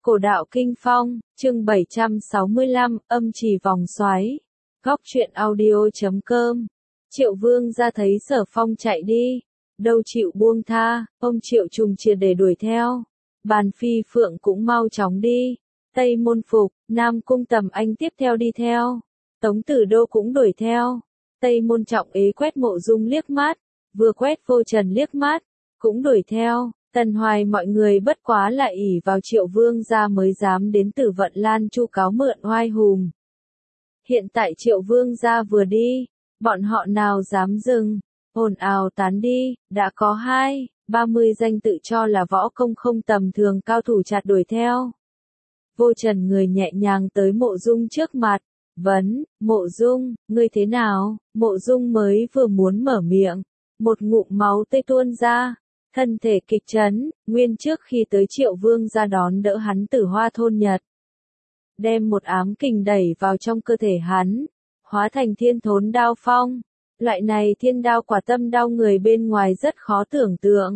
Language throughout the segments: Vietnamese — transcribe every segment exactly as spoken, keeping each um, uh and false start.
Cổ đạo Kinh Phong, chương bảy trăm sáu mươi lăm, âm trì vòng xoáy. Góc truyện audio chấm com. Triệu Vương ra thấy Sở Phong chạy đi, đâu chịu buông tha, ông Triệu trùng triệt để đuổi theo. Bàn Phi Phượng cũng mau chóng đi. Tây Môn Phục, Nam Cung Tầm Anh tiếp theo đi theo. Tống Tử Đô cũng đuổi theo. Tây Môn Trọng Ế quét Mộ Dung liếc mắt, vừa quét Vô Trần liếc mắt, cũng đuổi theo. Tần Hoài mọi người bất quá là ỷ vào Triệu Vương gia mới dám đến Tử Vận Lan Chu cáo mượn oai hùng. Hiện tại Triệu Vương gia vừa đi, bọn họ nào dám dừng, ồn ào tán đi, đã có hai, ba mươi danh tự cho là võ công không tầm thường cao thủ chặt đuổi theo. Vô Trần người nhẹ nhàng tới Mộ Dung trước mặt, vấn, Mộ Dung, ngươi thế nào? Mộ Dung mới vừa muốn mở miệng, một ngụm máu tươi tuôn ra. Thân thể kịch chấn, nguyên trước khi tới Triệu Vương ra đón đỡ hắn Tử Hoa thôn Nhật. Đem một ám kình đẩy vào trong cơ thể hắn, hóa thành thiên thốn đao phong. Loại này thiên đao quả tâm đau người bên ngoài rất khó tưởng tượng.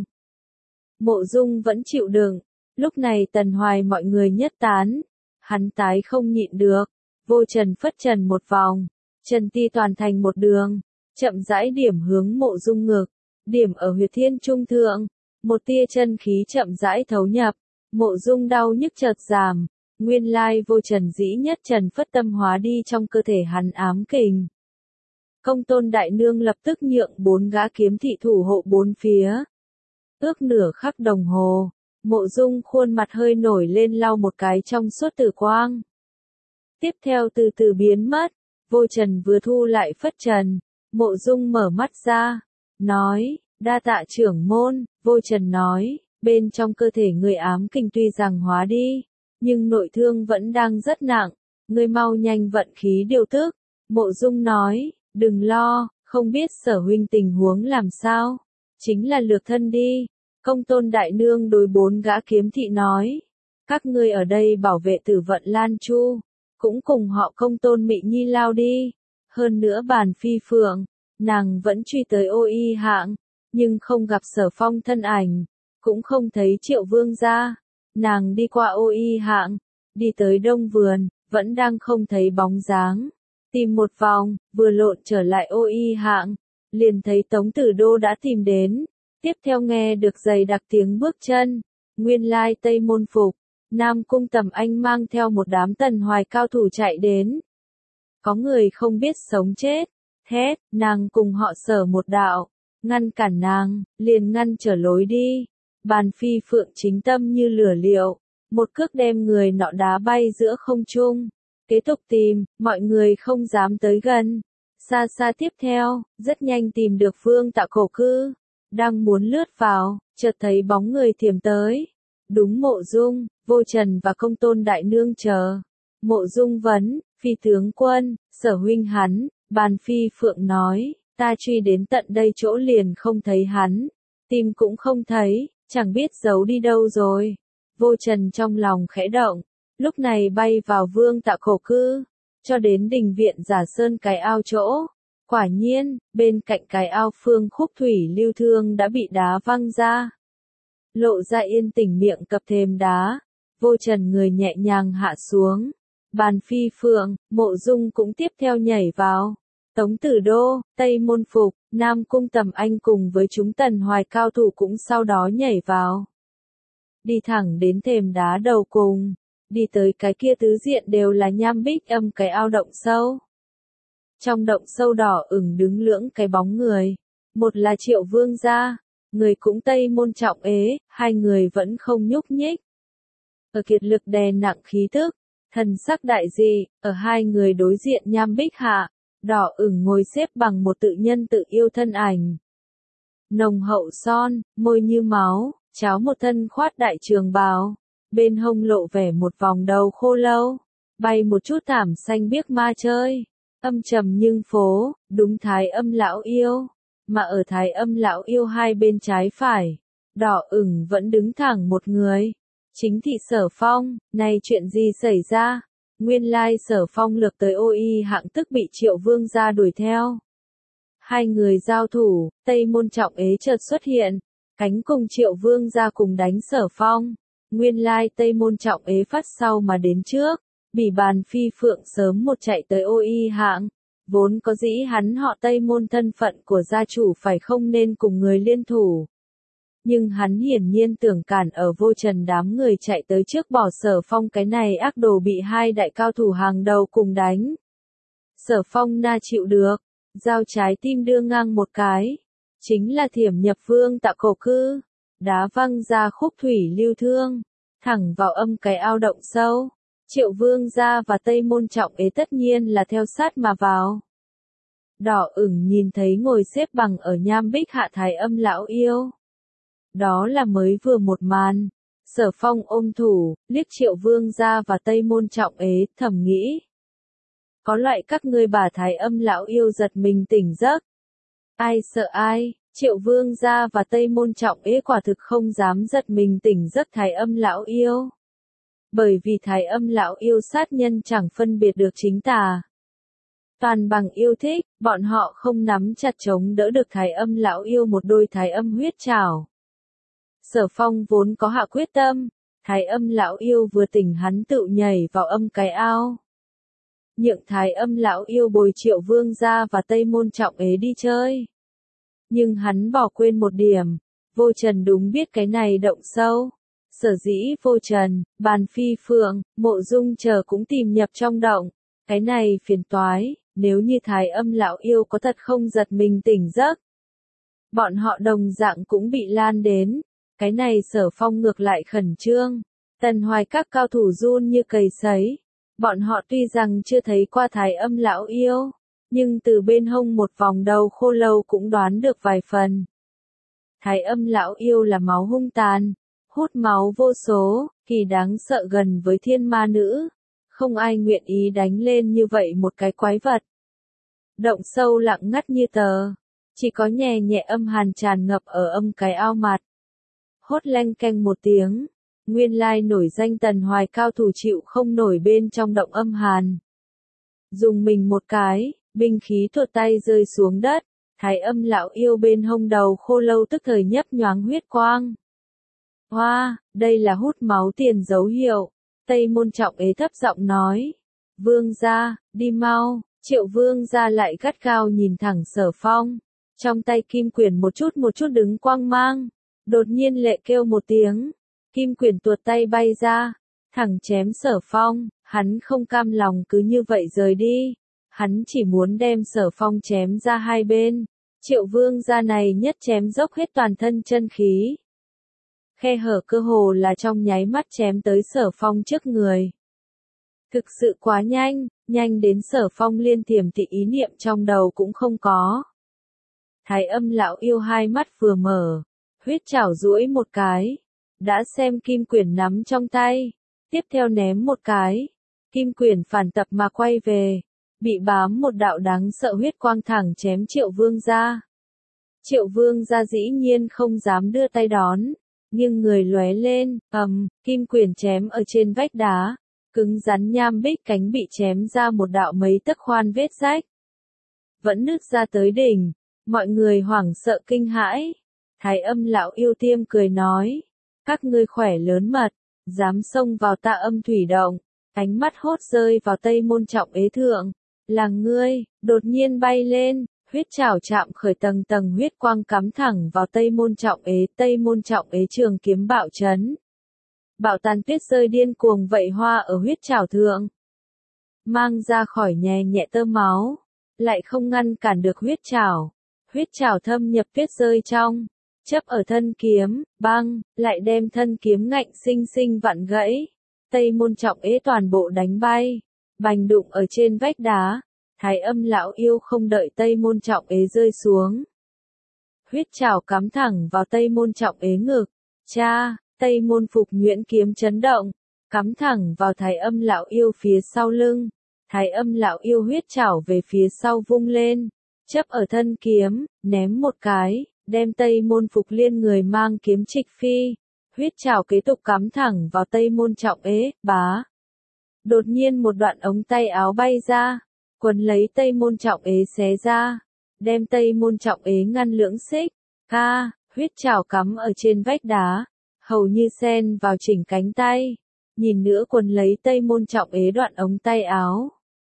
Mộ Dung vẫn chịu đựng, lúc này Tần Hoài mọi người nhất tán. Hắn tái không nhịn được, Vô Trần phất trần một vòng, Trần Ti toàn thành một đường, chậm rãi điểm hướng Mộ Dung ngực. Điểm ở huyệt thiên trung thượng, một tia chân khí chậm rãi thấu nhập, Mộ Dung đau nhức chợt giảm, nguyên lai Vô Trần dĩ nhất trần phất tâm hóa đi trong cơ thể hắn ám kình. Công Tôn đại nương lập tức nhượng bốn gã kiếm thị thủ hộ bốn phía. Ước nửa khắc đồng hồ, Mộ Dung khuôn mặt hơi nổi lên lau một cái trong suốt tử quang. Tiếp theo từ từ biến mất, Vô Trần vừa thu lại phất trần, Mộ Dung mở mắt ra. Nói, đa tạ trưởng môn, Vô Trần nói, bên trong cơ thể người ám kình tuy rằng hóa đi, nhưng nội thương vẫn đang rất nặng, ngươi mau nhanh vận khí điều tức. Mộ Dung nói, đừng lo, không biết Sở huynh tình huống làm sao, chính là lược thân đi. Công Tôn đại nương đối bốn gã kiếm thị nói, các ngươi ở đây bảo vệ Tử Vận Lan Chu, cũng cùng họ Công Tôn Mị Nhi lao đi, hơn nữa Bàn Phi Phượng. Nàng vẫn truy tới Ô Y hạng, nhưng không gặp Sở Phong thân ảnh, cũng không thấy Triệu Vương gia. Nàng đi qua Ô Y hạng, đi tới Đông Vườn, vẫn đang không thấy bóng dáng. Tìm một vòng, vừa lộn trở lại Ô Y hạng, liền thấy Tống Tử Đô đã tìm đến. Tiếp theo nghe được dày đặc tiếng bước chân, nguyên lai Tây Môn Phục, Nam Cung Tầm Anh mang theo một đám Tần Hoài cao thủ chạy đến. Có người không biết sống chết. Thét, nàng cùng họ Sở một đạo, ngăn cản nàng, liền ngăn trở lối đi. Bàn Phi Phượng chính tâm như lửa liệu, một cước đem người nọ đá bay giữa không trung. Kế tục tìm, mọi người không dám tới gần. Xa xa tiếp theo, rất nhanh tìm được Phương Tạ cổ cư, đang muốn lướt vào, chợt thấy bóng người thiểm tới. Đúng Mộ Dung, Vô Trần và Công Tôn đại nương chờ. Mộ Dung vấn, Phi tướng quân, Sở huynh hắn. Bàn Phi Phượng nói, ta truy đến tận đây chỗ liền không thấy hắn, tìm cũng không thấy, chẳng biết giấu đi đâu rồi. Vô Trần trong lòng khẽ động, lúc này bay vào Vương Tạ cổ cư, cho đến đình viện Giả Sơn cái ao chỗ. Quả nhiên, bên cạnh cái ao Phương Khúc Thủy Lưu Thương đã bị đá văng ra. Lộ ra yên tĩnh miệng cập thềm đá, Vô Trần người nhẹ nhàng hạ xuống. Bàn Phi Phượng, Mộ Dung cũng tiếp theo nhảy vào. Tống Tử Đô, Tây Môn Phục, Nam Cung Tầm Anh cùng với chúng Tần Hoài cao thủ cũng sau đó nhảy vào. Đi thẳng đến thềm đá đầu cùng, đi tới cái kia tứ diện đều là nham bích âm cái ao động sâu. Trong động sâu đỏ ửng đứng lưỡng cái bóng người, một là Triệu Vương gia, người cũng Tây Môn Trọng Ế, hai người vẫn không nhúc nhích. Ở kiệt lực đè nặng khí tức, thần sắc đại dị, ở hai người đối diện nham bích hạ, đỏ ửng ngồi xếp bằng một tự nhân tự yêu thân ảnh. Nồng hậu son, môi như máu, cháo một thân khoát đại trường bào, bên hông lộ vẻ một vòng đầu khô lâu, bay một chút thảm xanh biếc ma chơi, âm trầm nhưng phố, đúng Thái Âm lão yêu, mà ở Thái Âm lão yêu hai bên trái phải, đỏ ửng vẫn đứng thẳng một người. Chính thị Sở Phong, này chuyện gì xảy ra? Nguyên lai Sở Phong lược tới Ô Y hạng tức bị Triệu Vương gia đuổi theo. Hai người giao thủ, Tây Môn Trọng Ế chợt xuất hiện, cánh cùng Triệu Vương gia cùng đánh Sở Phong. Nguyên lai Tây Môn Trọng Ế phát sau mà đến trước, Bỉ Bàn Phi Phượng sớm một chạy tới ô y hạng, vốn có dĩ hắn họ Tây Môn thân phận của gia chủ phải không nên cùng người liên thủ. Nhưng hắn hiển nhiên tưởng cản ở Vô Trần đám người chạy tới trước bỏ Sở Phong cái này ác đồ bị hai đại cao thủ hàng đầu cùng đánh. Sở Phong na chịu được, dao trái tim đưa ngang một cái, chính là thiểm nhập vương tạ cổ cư, đá văng ra khúc thủy lưu thương, thẳng vào âm cái ao động sâu. Triệu Vương gia và Tây Môn Trọng Ế tất nhiên là theo sát mà vào. Đỏ ửng nhìn thấy ngồi xếp bằng ở nham bích hạ Thái Âm lão yêu. Đó là mới vừa một màn. Sở Phong ôm thủ, liếc Triệu Vương gia và Tây Môn Trọng Ế, thầm nghĩ. Có loại các ngươi bà Thái Âm lão yêu giật mình tỉnh giấc. Ai sợ ai, Triệu Vương gia và Tây Môn Trọng Ế quả thực không dám giật mình tỉnh giấc Thái Âm lão yêu. Bởi vì Thái Âm lão yêu sát nhân chẳng phân biệt được chính tà. Toàn bằng yêu thích, bọn họ không nắm chặt chống đỡ được Thái Âm lão yêu một đôi Thái Âm huyết trảo. Sở Phong vốn có hạ quyết tâm, Thái Âm lão yêu vừa tỉnh hắn tự nhảy vào âm cái ao. Nhượng Thái Âm lão yêu bồi Triệu Vương gia và Tây Môn Trọng Ế đi chơi. Nhưng hắn bỏ quên một điểm, Vô Trần đúng biết cái này động sâu. Sở dĩ Vô Trần, Bàn Phi Phượng, Mộ Dung chờ cũng tìm nhập trong động. Cái này phiền toái, nếu như Thái Âm lão yêu có thật không giật mình tỉnh giấc. Bọn họ đồng dạng cũng bị lan đến. Cái này Sở Phong ngược lại khẩn trương. Tần Hoài các cao thủ run như cầy sấy. Bọn họ tuy rằng chưa thấy qua Thái Âm lão yêu, nhưng từ bên hông một vòng đầu khô lâu cũng đoán được vài phần. Thái Âm lão yêu là máu hung tàn, hút máu vô số, kỳ đáng sợ gần với thiên ma nữ. Không ai nguyện ý đánh lên như vậy một cái quái vật. Động sâu lặng ngắt như tờ, chỉ có nhẹ nhẹ âm hàn tràn ngập ở âm cái ao mặt. Hốt leng keng một tiếng, nguyên lai nổi danh Tần Hoài cao thủ chịu không nổi bên trong động âm hàn. Dùng mình một cái, binh khí tuột tay rơi xuống đất, Thái Âm lão yêu bên hông đầu khô lâu tức thời nhấp nhoáng huyết quang. Hoa, đây là hút máu tiền dấu hiệu. Tây Môn Trọng Ế thấp giọng nói. Vương gia, đi mau. Triệu Vương gia lại gắt gao nhìn thẳng Sở Phong. Trong tay kim quyển một chút một chút đứng quang mang. Đột nhiên lệ kêu một tiếng. Kim quyển tuột tay bay ra. Thẳng chém Sở Phong. Hắn không cam lòng cứ như vậy rời đi. Hắn chỉ muốn đem Sở Phong chém ra hai bên. Triệu Vương gia này nhất chém dốc hết toàn thân chân khí. Khe hở cơ hồ là trong nháy mắt chém tới Sở Phong trước người. Thực sự quá nhanh, nhanh đến Sở Phong liên tiềm tị ý niệm trong đầu cũng không có. Thái Âm lão yêu hai mắt vừa mở, huyết chảo duỗi một cái, đã xem kim quyển nắm trong tay, tiếp theo ném một cái, kim quyển phản tập mà quay về, bị bám một đạo đáng sợ huyết quang thẳng chém Triệu Vương gia. Triệu Vương gia dĩ nhiên không dám đưa tay đón. Nhưng người lóe lên, ầm, kim quyển chém ở trên vách đá, cứng rắn nham bích cánh bị chém ra một đạo mấy tấc khoan vết rách. Vẫn nứt ra tới đỉnh, mọi người hoảng sợ kinh hãi. Thái Âm lão yêu tiêm cười nói, các ngươi khỏe lớn mật, dám xông vào ta âm thủy động, ánh mắt hốt rơi vào Tây Môn Trọng Ế thượng, là ngươi, đột nhiên bay lên. Huyết chảo chạm khởi tầng tầng huyết quang cắm thẳng vào Tây Môn Trọng Ế, Tây Môn Trọng Ế trường kiếm bạo chấn. Bạo tàn tuyết rơi điên cuồng vậy hoa ở huyết chảo thượng. Mang ra khỏi nhè nhẹ tơ máu, lại không ngăn cản được huyết chảo. Huyết chảo thâm nhập tuyết rơi trong, chấp ở thân kiếm, băng, lại đem thân kiếm ngạnh sinh sinh vặn gãy. Tây Môn Trọng Ế toàn bộ đánh bay, bành đụng ở trên vách đá. Thái Âm lão yêu không đợi Tây Môn Trọng Ế rơi xuống. Huyết chảo cắm thẳng vào Tây Môn Trọng Ế ngực. Cha, Tây Môn Phục nhuyễn kiếm chấn động, cắm thẳng vào Thái Âm lão yêu phía sau lưng. Thái Âm lão yêu huyết chảo về phía sau vung lên, chấp ở thân kiếm, ném một cái, đem Tây Môn Phục liên người mang kiếm trịch phi. Huyết chảo kế tục cắm thẳng vào Tây Môn Trọng Ế, bá. Đột nhiên một đoạn ống tay áo bay ra. Quấn lấy Tây Môn Trọng Ế xé ra, đem Tây Môn Trọng Ế ngăn lưỡng xích, ca, huyết chảo cắm ở trên vách đá, hầu như xen vào chỉnh cánh tay, nhìn nữa quần lấy Tây Môn Trọng ế đoạn ống tay áo.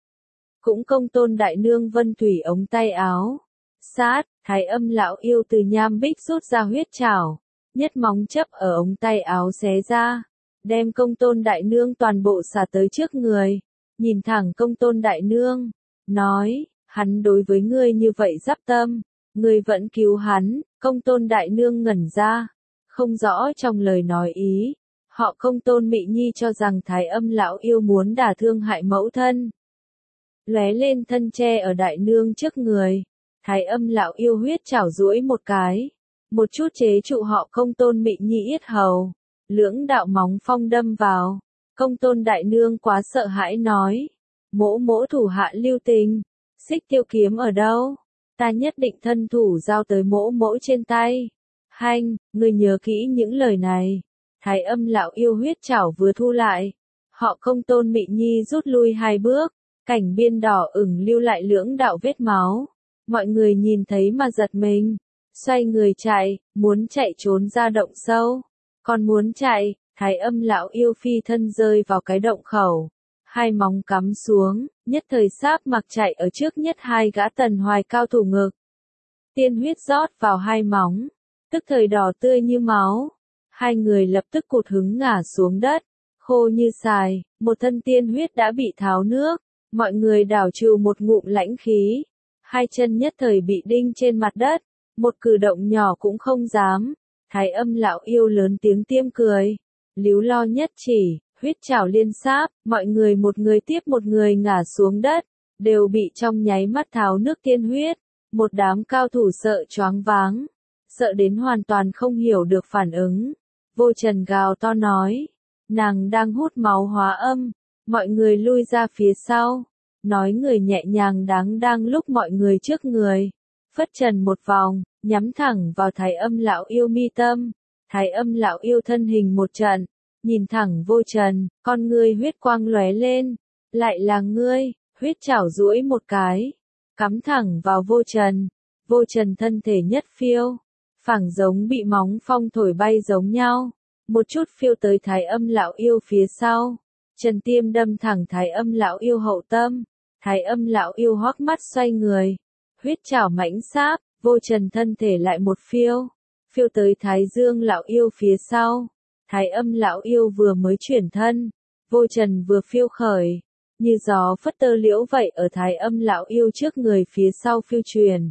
Cũng Công Tôn đại nương Vân Thủy ống tay áo. Sát, Thái Âm lão yêu từ nham bích rút ra huyết trảo, nhất móng chấp ở ống tay áo xé ra, đem Công Tôn đại nương toàn bộ xả tới trước người, nhìn thẳng Công Tôn đại nương, nói, hắn đối với ngươi như vậy giáp tâm, ngươi vẫn cứu hắn. Công Tôn đại nương ngẩn ra, không rõ trong lời nói ý, họ Công Tôn Mị Nhi cho rằng Thái Âm lão yêu muốn đả thương hại mẫu thân. Lóe lên thân che ở đại nương trước người, Thái Âm lão yêu huyết chảo duỗi một cái, một chút chế trụ họ Công Tôn Mị Nhi yết hầu, lưỡng đạo móng phong đâm vào. Công Tôn đại nương quá sợ hãi nói, mỗ mỗ thủ hạ lưu tình, xích tiêu kiếm ở đâu? Ta nhất định thân thủ giao tới mỗ mỗ trên tay. Hanh, ngươi nhớ kỹ những lời này. Thái Âm lão yêu huyết chảo vừa thu lại, họ Công Tôn Mị Nhi rút lui hai bước, cảnh biên đỏ ửng lưu lại lưỡng đạo vết máu. Mọi người nhìn thấy mà giật mình, xoay người chạy, muốn chạy trốn ra động sâu. Còn muốn chạy, Thái Âm lão yêu phi thân rơi vào cái động khẩu, hai móng cắm xuống, nhất thời sáp mặc chạy ở trước nhất hai gã Tần Hoài cao thủ ngực. Tiên huyết rót vào hai móng, tức thời đỏ tươi như máu. Hai người lập tức cụt hứng ngả xuống đất, khô như xài, một thân tiên huyết đã bị tháo nước, mọi người đảo trừ một ngụm lãnh khí, hai chân nhất thời bị đinh trên mặt đất, một cử động nhỏ cũng không dám. Thái Âm lão yêu lớn tiếng tiêm cười, líu lo nhất chỉ, huyết chảo liên sáp, mọi người một người tiếp một người ngả xuống đất, đều bị trong nháy mắt tháo nước tiên huyết, một đám cao thủ sợ choáng váng, sợ đến hoàn toàn không hiểu được phản ứng. Vô Trần gào to nói, nàng đang hút máu hóa âm, mọi người lui ra phía sau, nói người nhẹ nhàng đáng đang lúc mọi người trước người, phất trần một vòng, nhắm thẳng vào Thái Âm lão yêu mi tâm. Thái Âm lão yêu thân hình một trận, nhìn thẳng Vô Trần, con ngươi huyết quang lóe lên, lại là ngươi, huyết chảo duỗi một cái, cắm thẳng vào Vô Trần. Vô Trần thân thể nhất phiêu, phảng giống bị móng phong thổi bay giống nhau, một chút phiêu tới Thái Âm lão yêu phía sau, Trần tiêm đâm thẳng Thái Âm lão yêu hậu tâm. Thái Âm lão yêu hoắc mắt xoay người, huyết chảo mãnh sáp, Vô Trần thân thể lại một phiêu, phiêu tới Thái Dương lão yêu phía sau. Thái Âm lão yêu vừa mới chuyển thân, Vô Trần vừa phiêu khởi, như gió phất tơ liễu vậy ở Thái Âm lão yêu trước người phía sau phiêu truyền.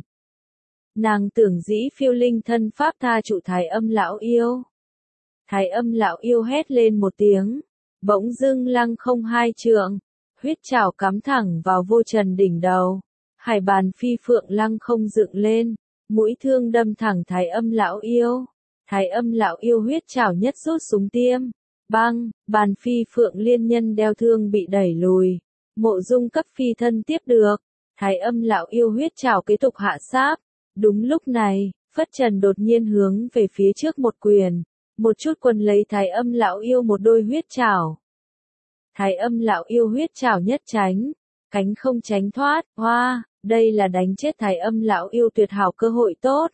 Nàng tưởng dĩ phiêu linh thân pháp tha trụ Thái Âm lão yêu. Thái Âm lão yêu hét lên một tiếng, bỗng dưng lăng không hai trượng, huyết chảo cắm thẳng vào Vô Trần đỉnh đầu, hải bàn phi phượng lăng không dựng lên, mũi thương đâm thẳng Thái Âm lão yêu. Thái Âm lão yêu huyết chảo nhất rút súng tiêm, băng, bàn phi phượng liên nhân đeo thương bị đẩy lùi, Mộ Dung cấp phi thân tiếp được. Thái Âm lão yêu huyết chảo kế tục hạ sáp. Đúng lúc này, Phất Trần đột nhiên hướng về phía trước một quyền, một chút quần lấy Thái Âm lão yêu một đôi huyết chảo. Thái Âm lão yêu huyết chảo nhất tránh, cánh không tránh thoát, hoa, đây là đánh chết Thái Âm lão yêu tuyệt hảo cơ hội tốt.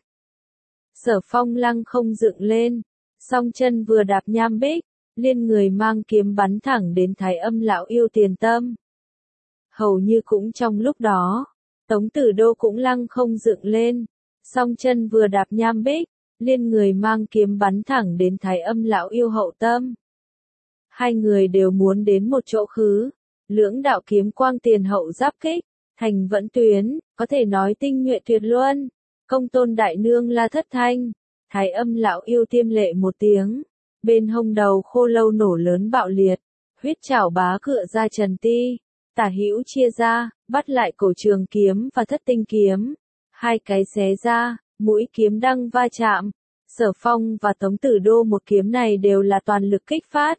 Sở Phong lăng không dựng lên, song chân vừa đạp nham bích, liên người mang kiếm bắn thẳng đến Thái Âm lão yêu tiền tâm. Hầu như cũng trong lúc đó, Tống Tử Đô cũng lăng không dựng lên, song chân vừa đạp nham bích, liên người mang kiếm bắn thẳng đến Thái Âm lão yêu hậu tâm. Hai người đều muốn đến một chỗ khứ, lưỡng đạo kiếm quang tiền hậu giáp kích, thành vẫn tuyến, có thể nói tinh nhuệ tuyệt luân. Công Tôn đại nương la thất thanh, Thái Âm lão yêu tiêm lệ một tiếng, bên hông đầu khô lâu nổ lớn bạo liệt, huyết chảo bá cựa ra trần ti, tả hữu chia ra, bắt lại cổ trường kiếm và thất tinh kiếm, hai cái xé ra, mũi kiếm đăng va chạm. Sở Phong và Tống Tử Đô một kiếm này đều là toàn lực kích phát.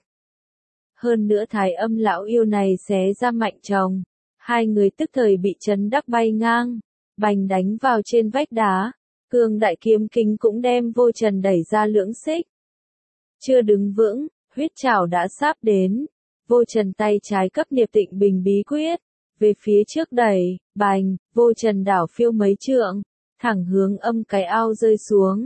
Hơn nữa Thái Âm lão yêu này xé ra mạnh chồng, hai người tức thời bị chấn đắc bay ngang, bành đánh vào trên vách đá, cường đại kiếm kính cũng đem Vô Trần đẩy ra lưỡng xích. Chưa đứng vững, huyết chảo đã sáp đến, Vô Trần tay trái cấp Niệm Tịnh Bình bí quyết, về phía trước đẩy, bành, Vô Trần đảo phiêu mấy trượng, thẳng hướng âm cái ao rơi xuống,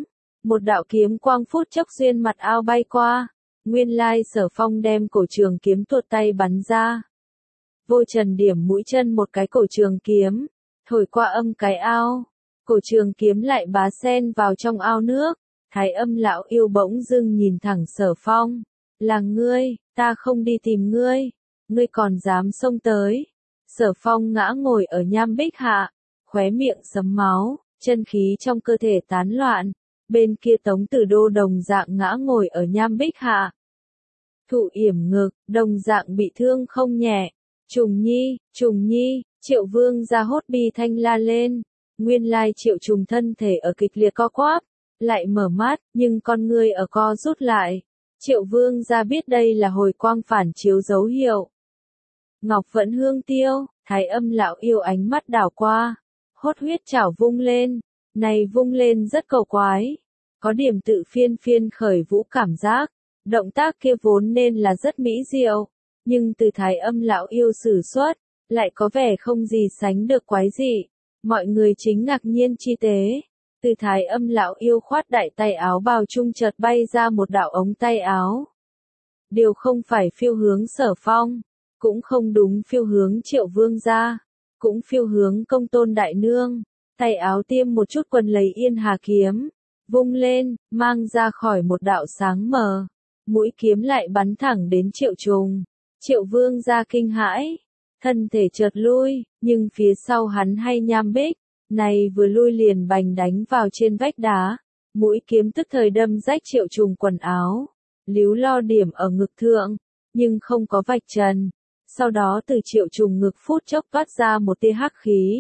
Một đạo kiếm quang phút chốc xuyên mặt ao bay qua. Nguyên lai Sở Phong đem cổ trường kiếm tuột tay bắn ra. Vô Trần điểm mũi chân một cái cổ trường kiếm, thổi qua âm cái ao. Cổ trường kiếm lại bá sen vào trong ao nước. Thái Âm lão yêu bỗng dưng nhìn thẳng Sở Phong. Là ngươi, ta không đi tìm ngươi. Ngươi còn dám xông tới. Sở Phong ngã ngồi ở nham bích hạ. Khóe miệng sấm máu, chân khí trong cơ thể tán loạn. Bên kia Tống Tử Đô đồng dạng ngã ngồi ở nham bích hạ. Thụ yểm ngực, đồng dạng bị thương không nhẹ. Trùng Nhi, Trùng Nhi, Triệu Vương ra hốt bi thanh la lên. Nguyên lai Triệu Trùng thân thể ở kịch liệt co quắp, lại mở mắt, nhưng con ngươi ở co rút lại. Triệu Vương ra biết đây là hồi quang phản chiếu dấu hiệu. Ngọc Vẫn Hương tiêu, Thái Âm lão yêu ánh mắt đảo qua. Hốt huyết chảo vung lên, này vung lên rất cầu quái. Có điểm tự phiên phiên khởi vũ cảm giác. Động tác kia vốn nên là rất mỹ diệu. Nhưng từ Thái Âm lão yêu sử xuất, lại có vẻ không gì sánh được quái dị. Mọi người chính ngạc nhiên chi tế. Từ Thái Âm lão yêu khoát đại tay áo bào trung chợt bay ra một đạo ống tay áo. Điều không phải phiêu hướng Sở Phong, cũng không đúng phiêu hướng Triệu Vương gia, cũng phiêu hướng Công Tôn đại nương. Tay áo tiêm một chút quần lấy Yên Hà kiếm, vung lên, mang ra khỏi một đạo sáng mờ. Mũi kiếm lại bắn thẳng đến Triệu Trùng. Triệu Vương gia kinh hãi, thân thể chợt lui, nhưng phía sau hắn hay nham bích, này vừa lui liền bành đánh vào trên vách đá. Mũi kiếm tức thời đâm rách Triệu Trùng quần áo, líu lo điểm ở ngực thượng, nhưng không có vạch trần. Sau đó từ Triệu Trùng ngực phút chốc toát ra một tia hắc khí,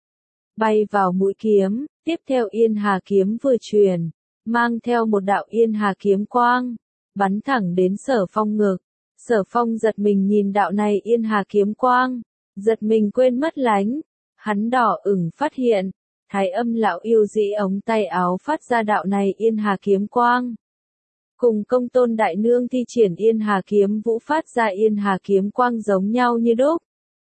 bay vào mũi kiếm. Tiếp theo Yên Hà kiếm vừa truyền, mang theo một đạo Yên Hà kiếm quang, bắn thẳng đến Sở Phong ngực. Sở Phong giật mình nhìn đạo này Yên Hà kiếm quang, giật mình quên mất lánh. Hắn đỏ ửng phát hiện, Thái Âm lão yêu dĩ ống tay áo phát ra đạo này Yên Hà kiếm quang. Cùng Công Tôn đại nương thi triển Yên Hà kiếm vũ phát ra Yên Hà kiếm quang giống nhau như đúc.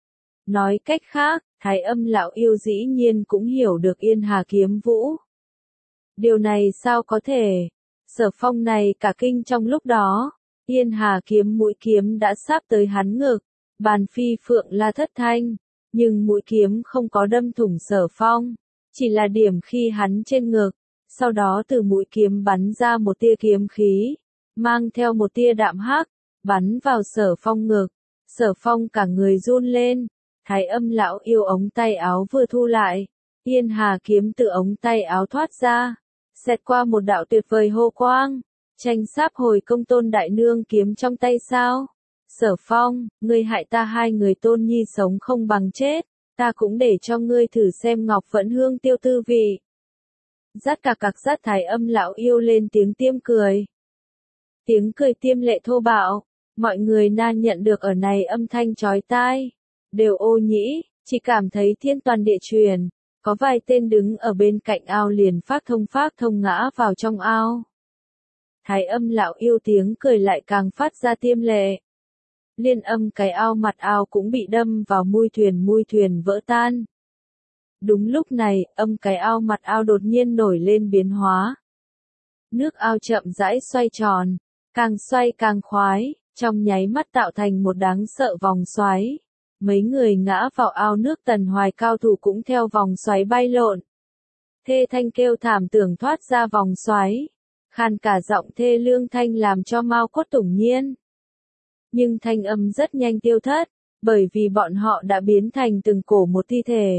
Nói cách khác, Thái Âm lão yêu dĩ nhiên cũng hiểu được Yên Hà kiếm vũ. Điều này sao có thể? Sở Phong này cả kinh trong lúc đó. Yên Hà kiếm mũi kiếm đã sắp tới hắn ngực, bàn phi phượng la thất thanh, nhưng mũi kiếm không có đâm thủng Sở Phong, chỉ là điểm khi hắn trên ngực, sau đó từ mũi kiếm bắn ra một tia kiếm khí, mang theo một tia đạm hắc, bắn vào Sở Phong ngực. Sở Phong cả người run lên, Thái Âm lão yêu ống tay áo vừa thu lại, Yên Hà kiếm từ ống tay áo thoát ra, xẹt qua một đạo tuyệt vời hô quang. Tranh sáp hồi Công Tôn đại nương kiếm trong tay sao? Sở Phong, ngươi hại ta hai người Tôn Nhi sống không bằng chết, ta cũng để cho ngươi thử xem Ngọc Vẫn Hương tiêu tư vị. Rát cạc cạc rát Thái Âm lão yêu lên tiếng tiêm cười. Tiếng cười tiêm lệ thô bạo, mọi người na nhận được ở này âm thanh chói tai, đều ô nhĩ, chỉ cảm thấy thiên toàn địa truyền, có vài tên đứng ở bên cạnh ao liền phát thông phát thông ngã vào trong ao. Thái Âm lão yêu tiếng cười lại càng phát ra tiêm lệ. Liên âm cái ao mặt ao cũng bị đâm vào mui thuyền mui thuyền vỡ tan. Đúng lúc này, âm cái ao mặt ao đột nhiên nổi lên biến hóa. Nước ao chậm rãi xoay tròn, càng xoay càng khoái, trong nháy mắt tạo thành một đáng sợ vòng xoáy. Mấy người ngã vào ao nước Tần Hoài cao thủ cũng theo vòng xoáy bay lộn. Thê thanh kêu thảm tưởng thoát ra vòng xoáy. Khàn cả giọng thê lương thanh làm cho Mao Cốt tủng nhiên. Nhưng thanh âm rất nhanh tiêu thất, bởi vì bọn họ đã biến thành từng cổ một thi thể.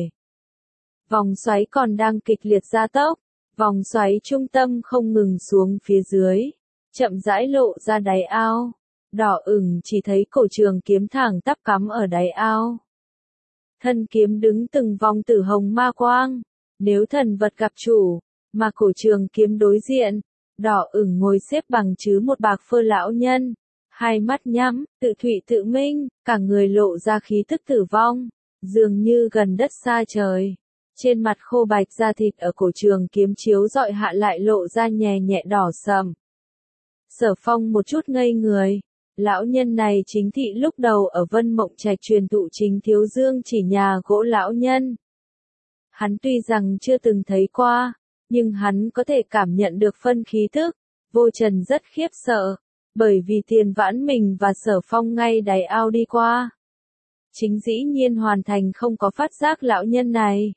Vòng xoáy còn đang kịch liệt gia tốc, vòng xoáy trung tâm không ngừng xuống phía dưới, chậm rãi lộ ra đáy ao. Đỏ ửng chỉ thấy cổ trường kiếm thẳng tắp cắm ở đáy ao. Thân kiếm đứng từng vòng tử hồng ma quang, nếu thần vật gặp chủ, mà cổ trường kiếm đối diện. Đỏ ửng ngồi xếp bằng chứ một bạc phơ lão nhân, hai mắt nhắm, tự thụy tự minh, cả người lộ ra khí tức tử vong, dường như gần đất xa trời. Trên mặt khô bạch da thịt ở cổ trường kiếm chiếu dọi hạ lại lộ ra nhè nhẹ đỏ sầm. Sở Phong một chút ngây người, lão nhân này chính thị lúc đầu ở Vân Mộng Trạch truyền thụ Chính Thiếu Dương chỉ nhà gỗ lão nhân. Hắn tuy rằng chưa từng thấy qua, Nhưng hắn có thể cảm nhận được phân khí tức, Vô Trần rất khiếp sợ, bởi vì Tiền Vãn mình và Sở Phong ngay đáy ao đi qua. Chính dĩ nhiên hoàn thành không có phát giác lão nhân này.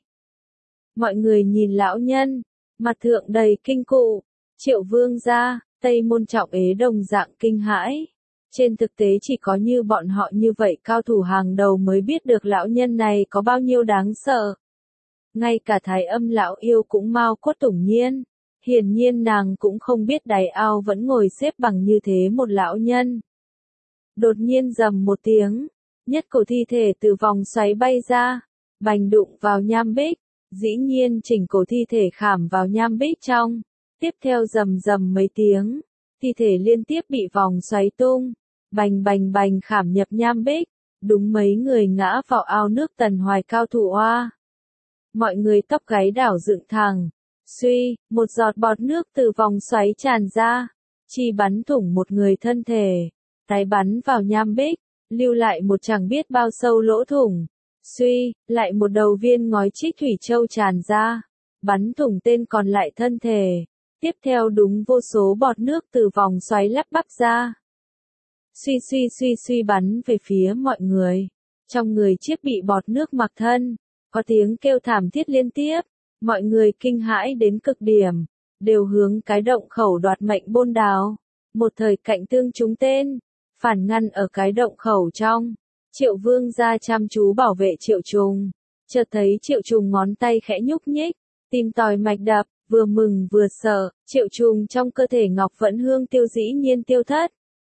Mọi người nhìn lão nhân, mặt thượng đầy kinh cụ, Triệu Vương gia, Tây Môn Trọng Ế đồng dạng kinh hãi. Trên thực tế chỉ có như bọn họ như vậy cao thủ hàng đầu mới biết được lão nhân này có bao nhiêu đáng sợ. Ngay cả Thái Âm lão yêu cũng mau cốt tủng nhiên. Hiển nhiên nàng cũng không biết đáy ao vẫn ngồi xếp bằng như thế một lão nhân. Đột nhiên rầm một tiếng, nhất cổ thi thể từ vòng xoáy bay ra, bành đụng vào nham bích, dĩ nhiên chỉnh cổ thi thể khảm vào nham bích trong. Tiếp theo rầm rầm mấy tiếng, thi thể liên tiếp bị vòng xoáy tung, bành bành bành khảm nhập nham bích, đúng mấy người ngã vào ao nước Tần Hoài cao thủ oa. Mọi người tóc gáy đảo dựng thẳng, suy, một giọt bọt nước từ vòng xoáy tràn ra, chi bắn thủng một người thân thể, tái bắn vào nham bích, lưu lại một chẳng biết bao sâu lỗ thủng, suy, lại một đầu viên ngói trích thủy châu tràn ra, bắn thủng tên còn lại thân thể, tiếp theo đúng vô số bọt nước từ vòng xoáy lắp bắp ra. Suy suy suy suy bắn về phía mọi người, trong người chiếc bị bọt nước mặc thân, có tiếng kêu thảm thiết liên tiếp. Mọi người kinh hãi đến cực điểm, đều hướng cái động khẩu đoạt mệnh bôn đào. Một thời cạnh tương chúng tên, phản ngăn ở cái động khẩu trong. Triệu Vương gia chăm chú bảo vệ Triệu Trùng. Chợt thấy Triệu Trùng ngón tay khẽ nhúc nhích, tim tòi mạch đập, vừa mừng vừa sợ. Triệu Trùng trong cơ thể Ngọc Vẫn Hương tiêu dĩ nhiên tiêu thất.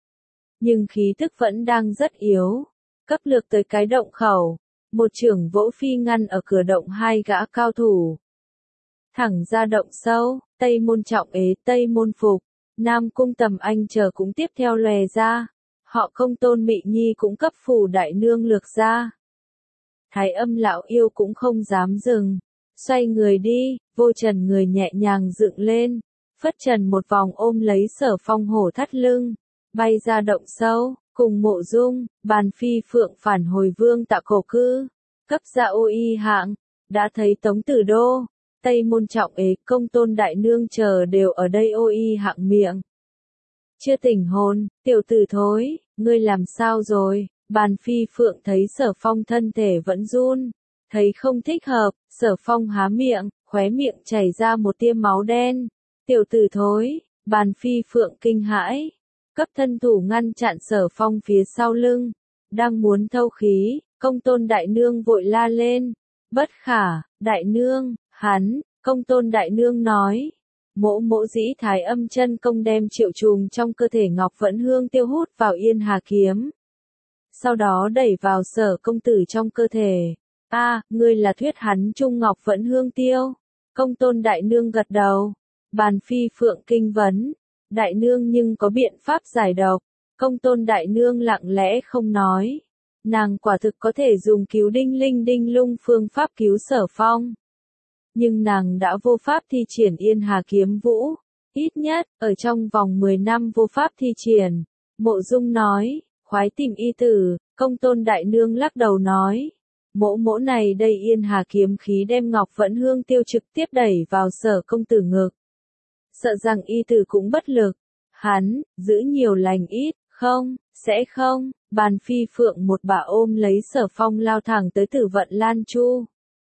Nhưng khí tức vẫn đang rất yếu. Cấp lược tới cái động khẩu. Một trưởng vỗ phi ngăn ở cửa động hai gã cao thủ. Thẳng ra động sâu, Tây Môn Trọng Ế, Tây Môn Phục, Nam Cung Tầm Anh chờ cũng tiếp theo lòe ra. Họ Công Tôn Mị Nhi cũng cấp phủ đại nương lược ra. Thái Âm lão yêu cũng không dám dừng, xoay người đi, Vô Trần người nhẹ nhàng dựng lên, phất trần một vòng ôm lấy Sở Phong hổ thắt lưng, bay ra động sâu, cùng Mộ Dung, Bàn Phi Phượng phản hồi Vương Tạ Cổ cư, cấp ra ô y hạng, đã thấy Tống Tử Đô. Tây Môn Trọng Ế, Công Tôn đại nương chờ đều ở đây ô y hạng miệng. Chưa tỉnh hồn, tiểu tử thối, ngươi làm sao rồi? Bàn Phi Phượng thấy Sở Phong thân thể vẫn run, thấy không thích hợp, Sở Phong há miệng, khóe miệng chảy ra một tia máu đen. Tiểu tử thối, Bàn Phi Phượng kinh hãi, cấp thân thủ ngăn chặn Sở Phong phía sau lưng, đang muốn thâu khí, Công Tôn đại nương vội la lên, bất khả, đại nương. Hắn, Công Tôn đại nương nói, mỗ mỗ dĩ Thái Âm chân công đem Triệu Trùng trong cơ thể Ngọc Vẫn Hương tiêu hút vào Yên Hà kiếm. Sau đó đẩy vào Sở công tử trong cơ thể. A, à, ngươi là thuyết hắn trung Ngọc Vẫn Hương tiêu. Công Tôn đại nương gật đầu. Bàn Phi Phượng kinh vấn. Đại nương nhưng có biện pháp giải độc. Công Tôn đại nương lặng lẽ không nói. Nàng quả thực có thể dùng cứu đinh linh đinh lung phương pháp cứu Sở Phong. Nhưng nàng đã vô pháp thi triển Yên Hà kiếm vũ, ít nhất, ở trong vòng mười năm vô pháp thi triển. Mộ Dung nói, khoái tìm y tử, Công Tôn đại nương lắc đầu nói, mỗ mỗ này đây Yên Hà kiếm khí đem Ngọc Vẫn Hương tiêu trực tiếp đẩy vào Sở công tử ngực. Sợ rằng y tử cũng bất lực, hắn, giữ nhiều lành ít, không, sẽ không, Bàn Phi Phượng một bà ôm lấy Sở Phong lao thẳng tới Tử Vận Lan Chu.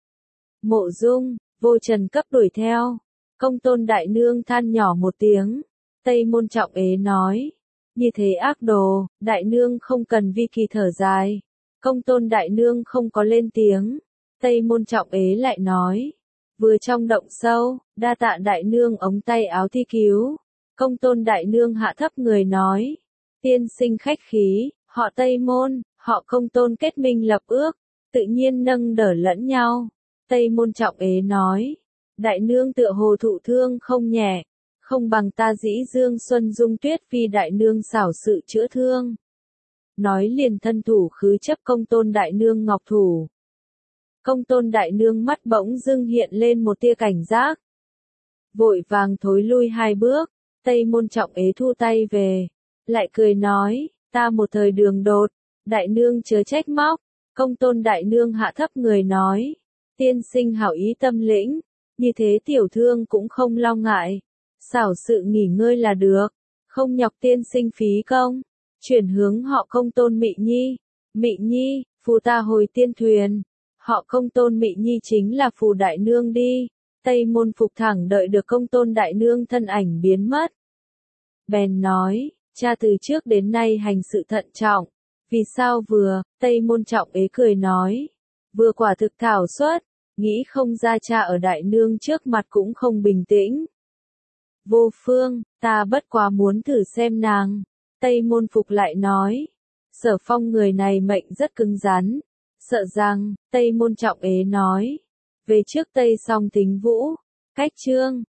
Mộ Dung, Vô Trần cấp đuổi theo. Công Tôn đại nương than nhỏ một tiếng. Tây Môn Trọng Ế nói, như thế ác đồ, đại nương không cần vi kỳ thở dài. Công Tôn đại nương không có lên tiếng. Tây Môn Trọng Ế lại nói, vừa trong động sâu, đa tạ đại nương ống tay áo thi cứu. Công Tôn đại nương hạ thấp người nói, tiên sinh khách khí, họ Tây Môn, họ Công Tôn kết minh lập ước, tự nhiên nâng đỡ lẫn nhau. Tây Môn Trọng Ế nói, đại nương tựa hồ thụ thương không nhẹ, không bằng ta dĩ Dương Xuân Dung Tuyết Phi đại nương xảo sự chữa thương. Nói liền thân thủ khứ chấp Công Tôn đại nương ngọc thủ. Công Tôn đại nương mắt bỗng dưng hiện lên một tia cảnh giác. Vội vàng thối lui hai bước, Tây Môn Trọng Ế thu tay về, lại cười nói, ta một thời đường đột, đại nương chớ trách móc. Công Tôn đại nương hạ thấp người nói, tiên sinh hảo ý tâm lĩnh, như thế tiểu thương cũng không lo ngại. Xảo sự nghỉ ngơi là được, không nhọc tiên sinh phí công. Chuyển hướng họ Công Tôn Mị Nhi. Mị Nhi, phù ta hồi tiên thuyền. Họ Công Tôn Mị Nhi chính là phù đại nương đi. Tây Môn Phục thẳng đợi được Công Tôn đại nương thân ảnh biến mất. Bèn nói, cha từ trước đến nay hành sự thận trọng. Vì sao vừa, Tây Môn Trọng ế cười nói. Vừa quả thực thảo suất, nghĩ không ra cha ở đại nương trước mặt cũng không bình tĩnh. Vô Phương, ta bất quá muốn thử xem nàng. Tây Môn Phục lại nói. Sở Phong người này mệnh rất cứng rắn. Sợ rằng, Tây Môn Trọng ế nói. Về trước Tây song Thính Vũ, cách Trương,